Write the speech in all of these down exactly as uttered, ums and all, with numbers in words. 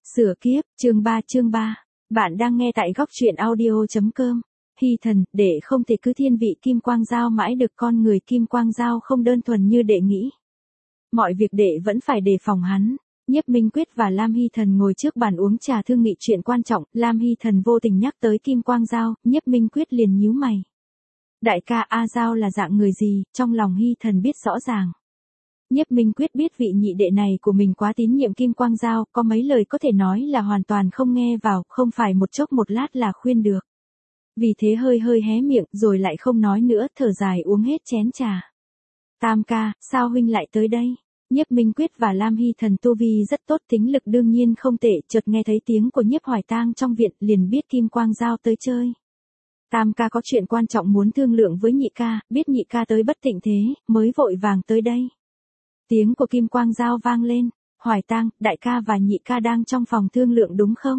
Sửa kiếp, chương ba chương ba. Bạn đang nghe tại góc truyện audio.com. Hy thần, đệ không thể cứ thiên vị Kim Quang Dao mãi được, con người Kim Quang Dao không đơn thuần như đệ nghĩ. Mọi việc đệ vẫn phải đề phòng hắn. Nhiếp Minh Quyết và Lam Hy Thần ngồi trước bàn uống trà thương nghị chuyện quan trọng, Lam Hy Thần vô tình nhắc tới Kim Quang Dao, Nhiếp Minh Quyết liền nhíu mày. Đại ca A Dao là dạng người gì, trong lòng Hy Thần biết rõ ràng. Nhiếp Minh Quyết biết vị nhị đệ này của mình quá tín nhiệm Kim Quang Dao, có mấy lời có thể nói là hoàn toàn không nghe vào, không phải một chốc một lát là khuyên được. Vì thế hơi hơi hé miệng rồi lại không nói nữa, thở dài uống hết chén trà. Tam ca, sao huynh lại tới đây? Nhiếp Minh Quyết và Lam Hy Thần tu vi rất tốt, tính lực đương nhiên không tệ, chợt nghe thấy tiếng của Nhiếp Hoài Tang trong viện, liền biết Kim Quang Dao tới chơi. Tam ca có chuyện quan trọng muốn thương lượng với nhị ca, biết nhị ca tới bất tịnh thế, mới vội vàng tới đây. Tiếng của Kim Quang Dao vang lên, Hoài Tang, đại ca và nhị ca đang trong phòng thương lượng đúng không?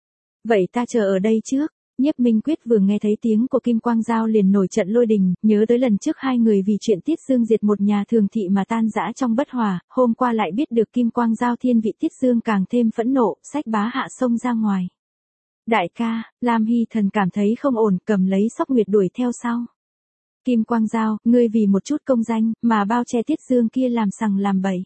Vậy ta chờ ở đây trước. Nhiếp Minh Quyết vừa nghe thấy tiếng của Kim Quang Dao liền nổi trận lôi đình, nhớ tới lần trước hai người vì chuyện Tiết Dương diệt một nhà thường thị mà tan rã trong bất hòa, hôm qua lại biết được Kim Quang Dao thiên vị Tiết Dương càng thêm phẫn nộ, xách bá hạ xông ra ngoài. Đại ca, Lam Hy Thần cảm thấy không ổn, cầm lấy Sóc Nguyệt đuổi theo sau. Kim Quang Dao, ngươi vì một chút công danh, mà bao che Tiết Dương kia làm sằng làm bậy.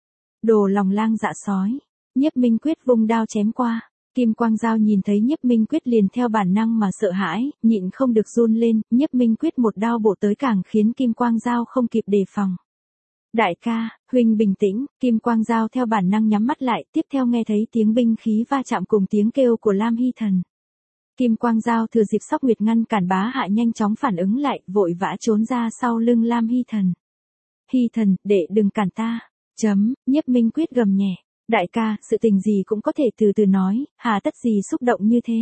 Đồ lòng lang dạ sói. Nhiếp Minh Quyết vung đao chém qua. Kim Quang Dao nhìn thấy Nhiếp Minh Quyết liền theo bản năng mà sợ hãi, nhịn không được run lên, Nhiếp Minh Quyết một đao bổ tới càng khiến Kim Quang Dao không kịp đề phòng. Đại ca, huynh bình tĩnh, Kim Quang Dao theo bản năng nhắm mắt lại, tiếp theo nghe thấy tiếng binh khí va chạm cùng tiếng kêu của Lam Hy Thần. Kim Quang Dao thừa dịp Sóc Nguyệt ngăn cản bá hạ nhanh chóng phản ứng lại, vội vã trốn ra sau lưng Lam Hy Thần. Hy Thần, đệ đừng cản ta. Chấm, Nhiếp Minh Quyết gầm nhẹ. Đại ca, sự tình gì cũng có thể từ từ nói, hà tất gì xúc động như thế.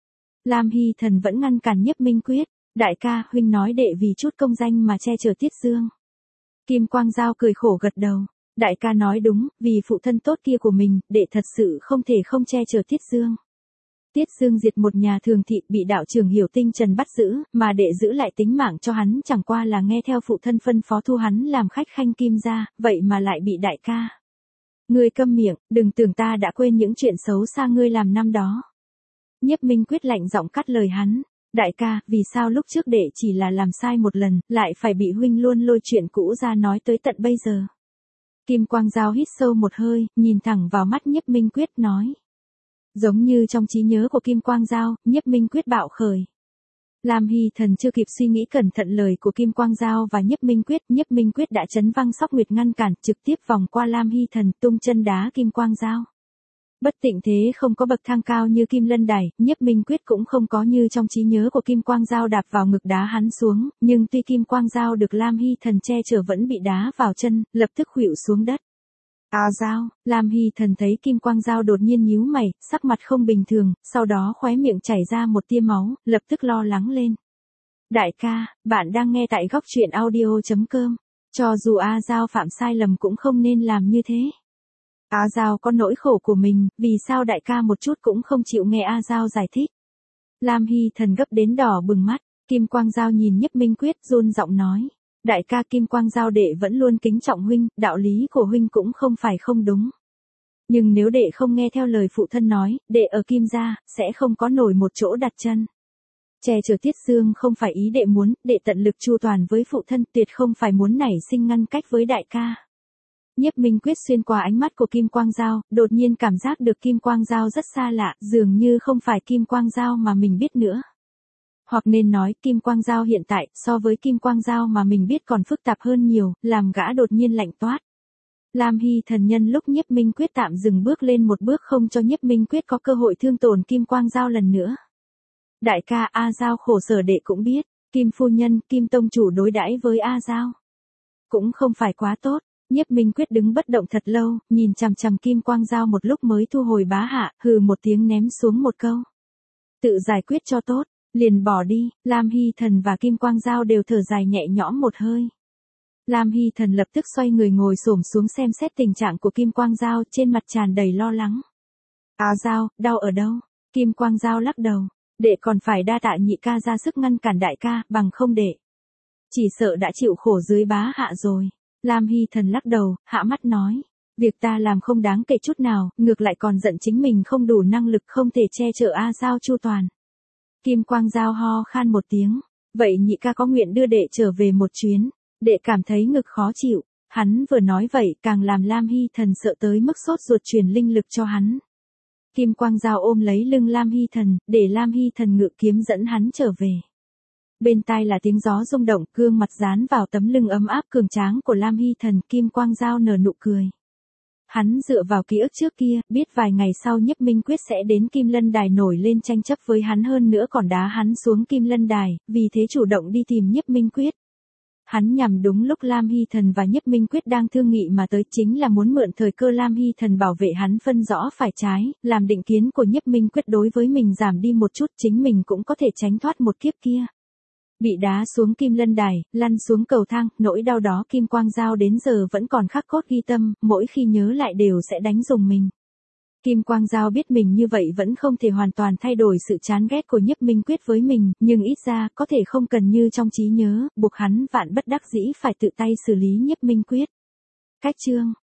Lam Hy Thần vẫn ngăn cản Nhiếp Minh Quyết. Đại ca, huynh nói đệ vì chút công danh mà che chở Tiết Dương. Kim Quang Dao cười khổ gật đầu. Đại ca nói đúng, vì phụ thân tốt kia của mình, đệ thật sự không thể không che chở Tiết Dương. Tiết Dương diệt một nhà thường thị bị đạo trưởng Hiểu Tinh Trần bắt giữ, mà đệ giữ lại tính mạng cho hắn chẳng qua là nghe theo phụ thân phân phó thu hắn làm khách khanh Kim gia, vậy mà lại bị đại ca. Ngươi câm miệng, đừng tưởng ta đã quên những chuyện xấu xa ngươi làm năm đó. Nhiếp Minh Quyết lạnh giọng cắt lời hắn. Đại ca, vì sao lúc trước đệ chỉ là làm sai một lần, lại phải bị huynh luôn lôi chuyện cũ ra nói tới tận bây giờ. Kim Quang Dao hít sâu một hơi, nhìn thẳng vào mắt Nhiếp Minh Quyết nói. Giống như trong trí nhớ của Kim Quang Dao, Nhiếp Minh Quyết bạo khởi. Lam Hy Thần chưa kịp suy nghĩ cẩn thận lời của Kim Quang Dao và Nhiếp Minh Quyết, Nhiếp Minh Quyết đã chấn văng Sóc Nguyệt ngăn cản, trực tiếp vòng qua Lam Hy Thần, tung chân đá Kim Quang Dao. Bất tịnh thế không có bậc thang cao như Kim Lân Đài, Nhiếp Minh Quyết cũng không có như trong trí nhớ của Kim Quang Dao đạp vào ngực đá hắn xuống, nhưng tuy Kim Quang Dao được Lam Hy Thần che chở vẫn bị đá vào chân, lập tức khuỵu xuống đất. A Dao, Lam Hy Thần thấy Kim Quang Dao đột nhiên nhíu mày, sắc mặt không bình thường, sau đó khóe miệng chảy ra một tia máu, lập tức lo lắng lên. Đại ca, bạn đang nghe tại góc truyện audio.com. Cho dù A Dao phạm sai lầm cũng không nên làm như thế. A Dao có nỗi khổ của mình, vì sao đại ca một chút cũng không chịu nghe A Dao giải thích. Lam Hy Thần gấp đến đỏ bừng mắt, Kim Quang Dao nhìn Nhiếp Minh Quyết run giọng nói. Đại ca, Kim Quang Dao đệ vẫn luôn kính trọng huynh, đạo lý của huynh cũng không phải không đúng. Nhưng nếu đệ không nghe theo lời phụ thân nói, đệ ở Kim gia, sẽ không có nổi một chỗ đặt chân. Che chở Tiết Dương không phải ý đệ muốn, đệ tận lực chu toàn với phụ thân, tuyệt không phải muốn nảy sinh ngăn cách với đại ca. Nhiếp Minh Quyết xuyên qua ánh mắt của Kim Quang Dao, đột nhiên cảm giác được Kim Quang Dao rất xa lạ, dường như không phải Kim Quang Dao mà mình biết nữa. Hoặc nên nói Kim Quang Dao hiện tại so với Kim Quang Dao mà mình biết còn phức tạp hơn nhiều, làm gã đột nhiên lạnh toát. Lam Hy Thần nhân lúc Nhiếp Minh Quyết tạm dừng bước lên một bước không cho Nhiếp Minh Quyết có cơ hội thương tổn Kim Quang Dao lần nữa. Đại ca, A Dao khổ sở đệ cũng biết, Kim phu nhân, Kim tông chủ đối đãi với A Dao cũng không phải quá tốt. Nhiếp Minh Quyết đứng bất động thật lâu, nhìn chằm chằm Kim Quang Dao một lúc mới thu hồi bá hạ, hừ một tiếng ném xuống một câu. Tự giải quyết cho tốt. Liền bỏ đi, Lam Hy Thần và Kim Quang Dao đều thở dài nhẹ nhõm một hơi. Lam Hy Thần lập tức xoay người ngồi xổm xuống xem xét tình trạng của Kim Quang Dao, trên mặt tràn đầy lo lắng. A Dao, đau ở đâu? Kim Quang Dao lắc đầu. Đệ còn phải đa tạ nhị ca ra sức ngăn cản đại ca, bằng không đệ chỉ sợ đã chịu khổ dưới bá hạ rồi. Lam Hy Thần lắc đầu, hạ mắt nói. Việc ta làm không đáng kể chút nào, ngược lại còn giận chính mình không đủ năng lực không thể che chở A Giao chu toàn. Kim Quang Giao ho khan một tiếng. Vậy nhị ca có nguyện đưa đệ trở về một chuyến. Đệ cảm thấy ngực khó chịu. Hắn vừa nói vậy càng làm Lam Hy Thần sợ tới mức sốt ruột truyền linh lực cho hắn. Kim Quang Giao ôm lấy lưng Lam Hy Thần, để Lam Hy Thần ngự kiếm dẫn hắn trở về. Bên tai là tiếng gió rung động, gương mặt dán vào tấm lưng ấm áp cường tráng của Lam Hy Thần, Kim Quang Giao nở nụ cười. Hắn dựa vào ký ức trước kia, biết vài ngày sau Nhiếp Minh Quyết sẽ đến Kim Lân Đài nổi lên tranh chấp với hắn, hơn nữa còn đá hắn xuống Kim Lân Đài, vì thế chủ động đi tìm Nhiếp Minh Quyết. Hắn nhằm đúng lúc Lam Hy Thần và Nhiếp Minh Quyết đang thương nghị mà tới, chính là muốn mượn thời cơ Lam Hy Thần bảo vệ hắn phân rõ phải trái, làm định kiến của Nhiếp Minh Quyết đối với mình giảm đi một chút, chính mình cũng có thể tránh thoát một kiếp kia. Bị đá xuống Kim Lân Đài, lăn xuống cầu thang, nỗi đau đó Kim Quang Giao đến giờ vẫn còn khắc cốt ghi tâm, mỗi khi nhớ lại đều sẽ đánh rùng mình. Kim Quang Giao biết mình như vậy vẫn không thể hoàn toàn thay đổi sự chán ghét của Nhiếp Minh Quyết với mình, nhưng ít ra có thể không cần như trong trí nhớ, buộc hắn vạn bất đắc dĩ phải tự tay xử lý Nhiếp Minh Quyết. Cách chương